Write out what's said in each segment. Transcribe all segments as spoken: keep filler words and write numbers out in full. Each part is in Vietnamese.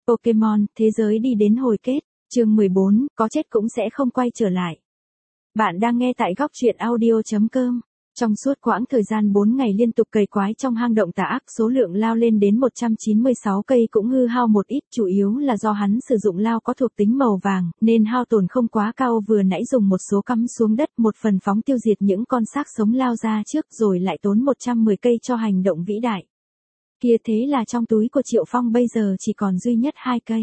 Pokemon, thế giới đi đến hồi kết, chương mười bốn, có chết cũng sẽ không quay trở lại. Bạn đang nghe tại góc truyện audio.com. Trong suốt quãng thời gian bốn ngày liên tục cày quái trong hang động tà ác, số lượng lao lên đến một trăm chín mươi sáu cây cũng hư hao một ít, chủ yếu là do hắn sử dụng lao có thuộc tính màu vàng, nên hao tổn không quá cao, vừa nãy dùng một số cắm xuống đất, một phần phóng tiêu diệt những con xác sống lao ra trước, rồi lại tốn một trăm mười cây cho hành động vĩ đại. Kia thế là trong túi của Triệu Phong bây giờ chỉ còn duy nhất hai cây.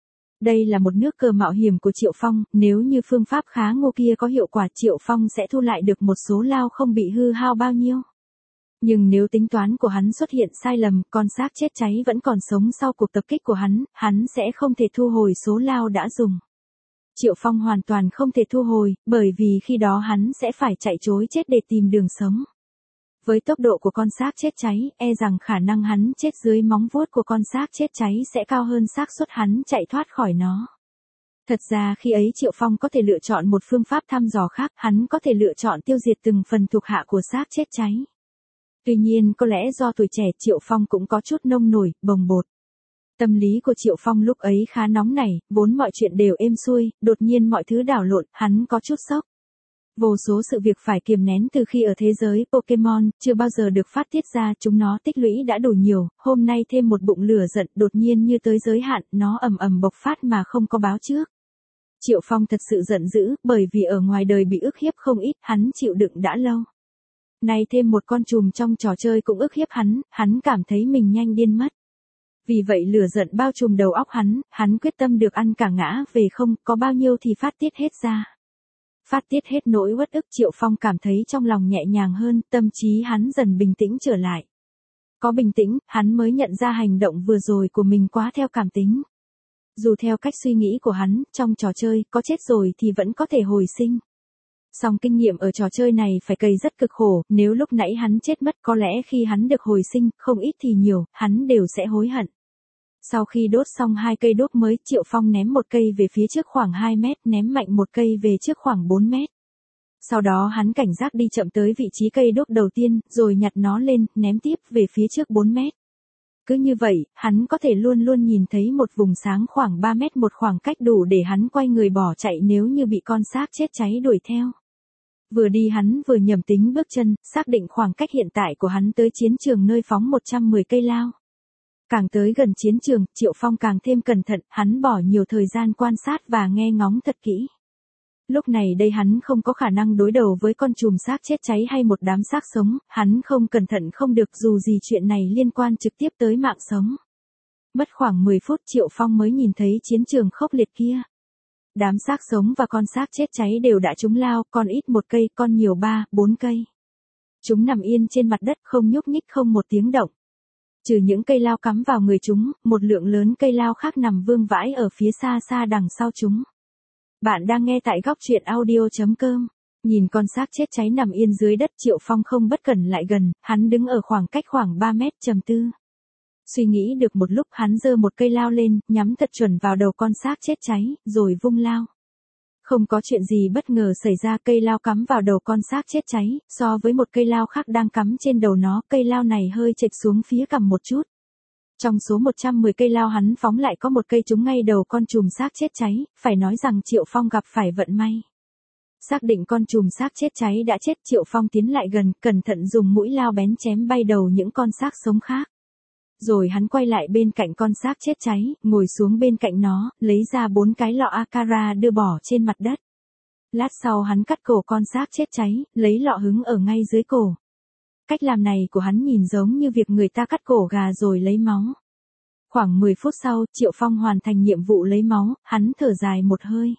Đây là một nước cờ mạo hiểm của Triệu Phong, nếu như phương pháp khá ngô kia có hiệu quả, Triệu Phong sẽ thu lại được một số lao không bị hư hao bao nhiêu. Nhưng nếu tính toán của hắn xuất hiện sai lầm, con xác chết cháy vẫn còn sống sau cuộc tập kích của hắn, hắn sẽ không thể thu hồi số lao đã dùng. Triệu Phong hoàn toàn không thể thu hồi, bởi vì khi đó hắn sẽ phải chạy trối chết để tìm đường sống. Với tốc độ của con xác chết cháy, e rằng khả năng hắn chết dưới móng vuốt của con xác chết cháy sẽ cao hơn xác suất hắn chạy thoát khỏi nó. Thật ra khi ấy Triệu Phong có thể lựa chọn một phương pháp thăm dò khác, hắn có thể lựa chọn tiêu diệt từng phần thuộc hạ của xác chết cháy. Tuy nhiên có lẽ do tuổi trẻ, Triệu Phong cũng có chút nông nổi, bồng bột. Tâm lý của Triệu Phong lúc ấy khá nóng nảy, vốn mọi chuyện đều êm xuôi, đột nhiên mọi thứ đảo lộn, hắn có chút sốc. Vô số sự việc phải kiềm nén từ khi ở thế giới Pokemon, chưa bao giờ được phát tiết ra, chúng nó tích lũy đã đủ nhiều, hôm nay thêm một bụng lửa giận đột nhiên như tới giới hạn, nó ầm ầm bộc phát mà không có báo trước. Triệu Phong thật sự giận dữ, bởi vì ở ngoài đời bị ức hiếp không ít, hắn chịu đựng đã lâu. Nay thêm một con trùm trong trò chơi cũng ức hiếp hắn, hắn cảm thấy mình nhanh điên mất. Vì vậy lửa giận bao trùm đầu óc hắn, hắn quyết tâm được ăn cả ngã về không, có bao nhiêu thì phát tiết hết ra. Phát tiết hết nỗi uất ức, Triệu Phong cảm thấy trong lòng nhẹ nhàng hơn, tâm trí hắn dần bình tĩnh trở lại. Có bình tĩnh, hắn mới nhận ra hành động vừa rồi của mình quá theo cảm tính. Dù theo cách suy nghĩ của hắn, trong trò chơi, có chết rồi thì vẫn có thể hồi sinh. Song kinh nghiệm ở trò chơi này phải cày rất cực khổ, nếu lúc nãy hắn chết mất có lẽ khi hắn được hồi sinh, không ít thì nhiều, hắn đều sẽ hối hận. Sau khi đốt xong hai cây đốt mới, Triệu Phong ném một cây về phía trước khoảng hai mét, ném mạnh một cây về trước khoảng bốn mét. Sau đó hắn cảnh giác đi chậm tới vị trí cây đốt đầu tiên, rồi nhặt nó lên, ném tiếp về phía trước bốn mét. Cứ như vậy, hắn có thể luôn luôn nhìn thấy một vùng sáng khoảng ba mét, một khoảng cách đủ để hắn quay người bỏ chạy nếu như bị con xác chết cháy đuổi theo. Vừa đi hắn vừa nhẩm tính bước chân, xác định khoảng cách hiện tại của hắn tới chiến trường nơi phóng một trăm mười cây lao. Càng tới gần chiến trường, Triệu Phong càng thêm cẩn thận, hắn bỏ nhiều thời gian quan sát và nghe ngóng thật kỹ. Lúc này đây hắn không có khả năng đối đầu với con trùm xác chết cháy hay một đám xác sống, hắn không cẩn thận không được, dù gì chuyện này liên quan trực tiếp tới mạng sống. Mất khoảng mười phút Triệu Phong mới nhìn thấy chiến trường khốc liệt kia. Đám xác sống và con xác chết cháy đều đã trúng lao, con ít một cây, con nhiều ba, bốn cây. Chúng nằm yên trên mặt đất không nhúc nhích, không một tiếng động. Trừ những cây lao cắm vào người chúng, một lượng lớn cây lao khác nằm vương vãi ở phía xa xa đằng sau chúng. Bạn đang nghe tại góc truyện audio.com. Nhìn con xác chết cháy nằm yên dưới đất, Triệu Phong không bất cẩn lại gần, hắn đứng ở khoảng cách khoảng ba mét trầm tư. Suy nghĩ được một lúc hắn giơ một cây lao lên, nhắm thật chuẩn vào đầu con xác chết cháy, rồi vung lao. Không có chuyện gì bất ngờ xảy ra, cây lao cắm vào đầu con xác chết cháy, so với một cây lao khác đang cắm trên đầu nó, cây lao này hơi chệch xuống phía cằm một chút. Trong số một trăm mười cây lao hắn phóng lại có một cây trúng ngay đầu con trùm xác chết cháy, phải nói rằng Triệu Phong gặp phải vận may. Xác định con trùm xác chết cháy đã chết, Triệu Phong tiến lại gần, cẩn thận dùng mũi lao bén chém bay đầu những con xác sống khác. Rồi hắn quay lại bên cạnh con xác chết cháy, ngồi xuống bên cạnh nó, lấy ra bốn cái lọ Akara đưa bỏ trên mặt đất. Lát sau hắn cắt cổ con xác chết cháy, lấy lọ hứng ở ngay dưới cổ. Cách làm này của hắn nhìn giống như việc người ta cắt cổ gà rồi lấy máu. Khoảng mười phút sau, Triệu Phong hoàn thành nhiệm vụ lấy máu, hắn thở dài một hơi.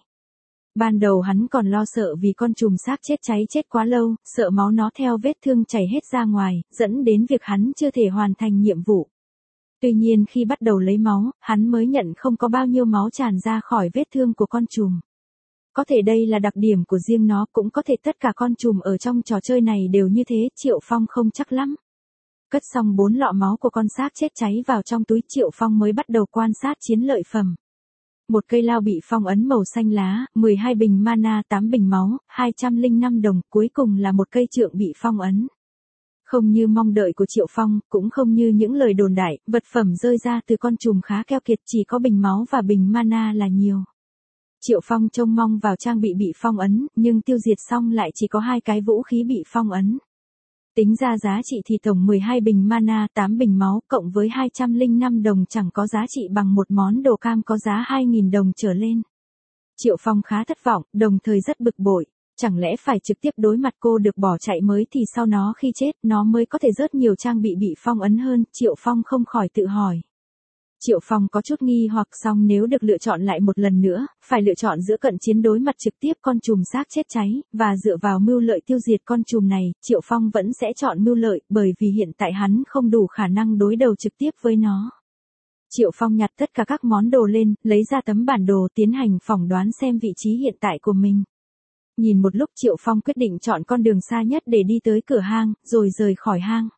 Ban đầu hắn còn lo sợ vì con trùm xác chết cháy chết quá lâu, sợ máu nó theo vết thương chảy hết ra ngoài, dẫn đến việc hắn chưa thể hoàn thành nhiệm vụ. Tuy nhiên khi bắt đầu lấy máu, hắn mới nhận không có bao nhiêu máu tràn ra khỏi vết thương của con trùm. Có thể đây là đặc điểm của riêng nó, cũng có thể tất cả con trùm ở trong trò chơi này đều như thế, Triệu Phong không chắc lắm. Cất xong bốn lọ máu của con xác chết cháy vào trong túi, Triệu Phong mới bắt đầu quan sát chiến lợi phẩm. Một cây lao bị phong ấn màu xanh lá, mười hai bình mana, tám bình máu, hai trăm lẻ năm đồng, cuối cùng là một cây trượng bị phong ấn. Không như mong đợi của Triệu Phong, cũng không như những lời đồn đại, vật phẩm rơi ra từ con trùm khá keo kiệt, chỉ có bình máu và bình mana là nhiều. Triệu Phong trông mong vào trang bị bị phong ấn, nhưng tiêu diệt xong lại chỉ có hai cái vũ khí bị phong ấn. Tính ra giá trị thì tổng mười hai bình mana, tám bình máu, cộng với hai trăm lẻ năm đồng chẳng có giá trị bằng một món đồ cam có giá hai nghìn đồng trở lên. Triệu Phong khá thất vọng, đồng thời rất bực bội. Chẳng lẽ phải trực tiếp đối mặt cô được bỏ chạy mới thì sau nó khi chết nó mới có thể rớt nhiều trang bị bị phong ấn hơn, Triệu Phong không khỏi tự hỏi. Triệu Phong có chút nghi hoặc xong nếu được lựa chọn lại một lần nữa, phải lựa chọn giữa cận chiến đối mặt trực tiếp con trùm xác chết cháy, và dựa vào mưu lợi tiêu diệt con trùm này, Triệu Phong vẫn sẽ chọn mưu lợi bởi vì hiện tại hắn không đủ khả năng đối đầu trực tiếp với nó. Triệu Phong nhặt tất cả các món đồ lên, lấy ra tấm bản đồ tiến hành phỏng đoán xem vị trí hiện tại của mình. Nhìn một lúc Triệu Phong quyết định chọn con đường xa nhất để đi tới cửa hang, rồi rời khỏi hang.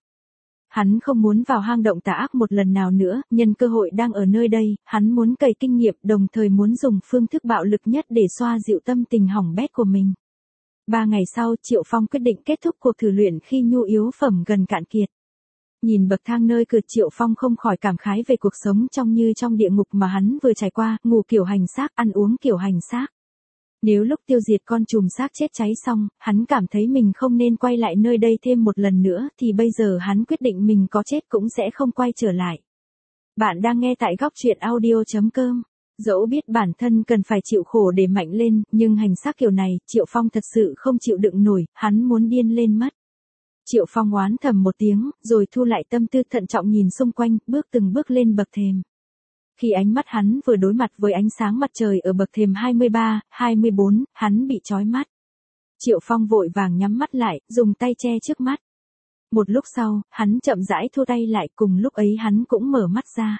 Hắn không muốn vào hang động tà ác một lần nào nữa, nhân cơ hội đang ở nơi đây, hắn muốn cày kinh nghiệm đồng thời muốn dùng phương thức bạo lực nhất để xoa dịu tâm tình hỏng bét của mình. Ba ngày sau, Triệu Phong quyết định kết thúc cuộc thử luyện khi nhu yếu phẩm gần cạn kiệt. Nhìn bậc thang nơi cửa Triệu Phong không khỏi cảm khái về cuộc sống trong như trong địa ngục mà hắn vừa trải qua, ngủ kiểu hành xác, ăn uống kiểu hành xác. Nếu lúc tiêu diệt con trùm xác chết cháy xong, hắn cảm thấy mình không nên quay lại nơi đây thêm một lần nữa thì bây giờ hắn quyết định mình có chết cũng sẽ không quay trở lại. Bạn đang nghe tại góc truyện audio chấm com. Dẫu biết bản thân cần phải chịu khổ để mạnh lên, nhưng hành xác kiểu này, Triệu Phong thật sự không chịu đựng nổi, hắn muốn điên lên mất. Triệu Phong oán thầm một tiếng, rồi thu lại tâm tư thận trọng nhìn xung quanh, bước từng bước lên bậc thềm. Khi ánh mắt hắn vừa đối mặt với ánh sáng mặt trời ở bậc thềm hai mươi ba, hai mươi bốn, hắn bị chói mắt. Triệu Phong vội vàng nhắm mắt lại, dùng tay che trước mắt. Một lúc sau, hắn chậm rãi thu tay lại, cùng lúc ấy hắn cũng mở mắt ra.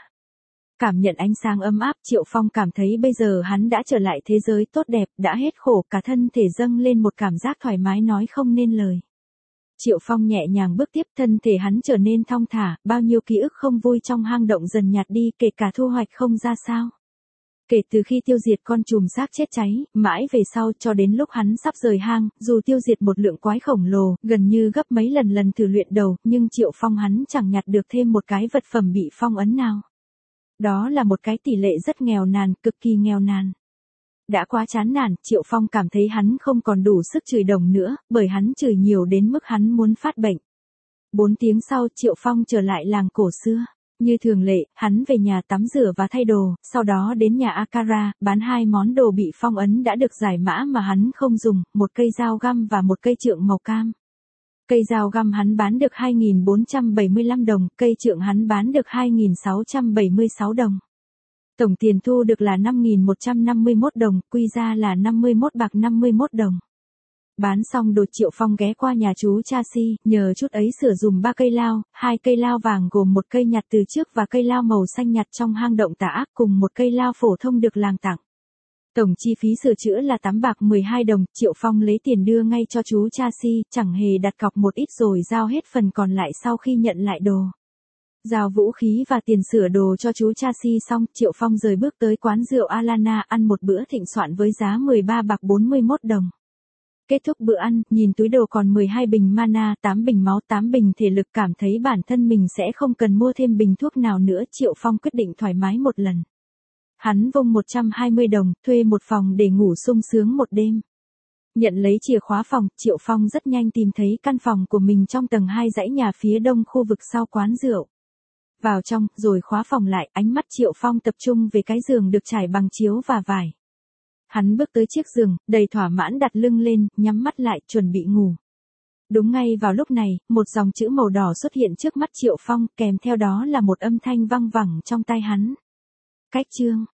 Cảm nhận ánh sáng ấm áp, Triệu Phong cảm thấy bây giờ hắn đã trở lại thế giới tốt đẹp, đã hết khổ, cả thân thể dâng lên một cảm giác thoải mái nói không nên lời. Triệu Phong nhẹ nhàng bước tiếp, thân thể hắn trở nên thong thả, bao nhiêu ký ức không vui trong hang động dần nhạt đi, kể cả thu hoạch không ra sao. Kể từ khi tiêu diệt con trùm xác chết cháy, mãi về sau cho đến lúc hắn sắp rời hang, dù tiêu diệt một lượng quái khổng lồ, gần như gấp mấy lần lần thử luyện đầu, nhưng Triệu Phong hắn chẳng nhặt được thêm một cái vật phẩm bị phong ấn nào. Đó là một cái tỷ lệ rất nghèo nàn, cực kỳ nghèo nàn. Đã quá chán nản, Triệu Phong cảm thấy hắn không còn đủ sức chửi đồng nữa, bởi hắn chửi nhiều đến mức hắn muốn phát bệnh. Bốn tiếng sau, Triệu Phong trở lại làng cổ xưa. Như thường lệ, hắn về nhà tắm rửa và thay đồ, sau đó đến nhà Akara, bán hai món đồ bị phong ấn đã được giải mã mà hắn không dùng, một cây dao găm và một cây trượng màu cam. Cây dao găm hắn bán được hai nghìn bốn trăm bảy mươi lăm đồng, cây trượng hắn bán được hai nghìn sáu trăm bảy mươi sáu đồng. Tổng tiền thu được là năm nghìn một trăm năm mươi mốt đồng, quy ra là năm mươi mốt bạc năm mươi mốt đồng. Bán xong đồ, Triệu Phong ghé qua nhà chú Cha Si, nhờ chút ấy sửa dùm ba cây lao, hai cây lao vàng gồm một cây nhặt từ trước và cây lao màu xanh nhặt trong hang động tà ác cùng một cây lao phổ thông được làng tặng. Tổng chi phí sửa chữa là tám bạc mười hai đồng, Triệu Phong lấy tiền đưa ngay cho chú Cha Si, chẳng hề đặt cọc một ít rồi giao hết phần còn lại sau khi nhận lại đồ. Giao vũ khí và tiền sửa đồ cho chú Cha Si xong, Triệu Phong rời bước tới quán rượu Alana ăn một bữa thịnh soạn với giá mười ba bạc bốn mươi mốt đồng. Kết thúc bữa ăn, nhìn túi đồ còn mười hai bình mana, tám bình máu, tám bình thể lực, cảm thấy bản thân mình sẽ không cần mua thêm bình thuốc nào nữa, Triệu Phong quyết định thoải mái một lần. Hắn vung một trăm hai mươi đồng, thuê một phòng để ngủ sung sướng một đêm. Nhận lấy chìa khóa phòng, Triệu Phong rất nhanh tìm thấy căn phòng của mình trong tầng hai dãy nhà phía đông khu vực sau quán rượu. Vào trong, rồi khóa phòng lại, ánh mắt Triệu Phong tập trung về cái giường được trải bằng chiếu và vải. Hắn bước tới chiếc giường, đầy thỏa mãn đặt lưng lên, nhắm mắt lại, chuẩn bị ngủ. Đúng ngay vào lúc này, một dòng chữ màu đỏ xuất hiện trước mắt Triệu Phong, kèm theo đó là một âm thanh vang vẳng trong tai hắn. Cách chương.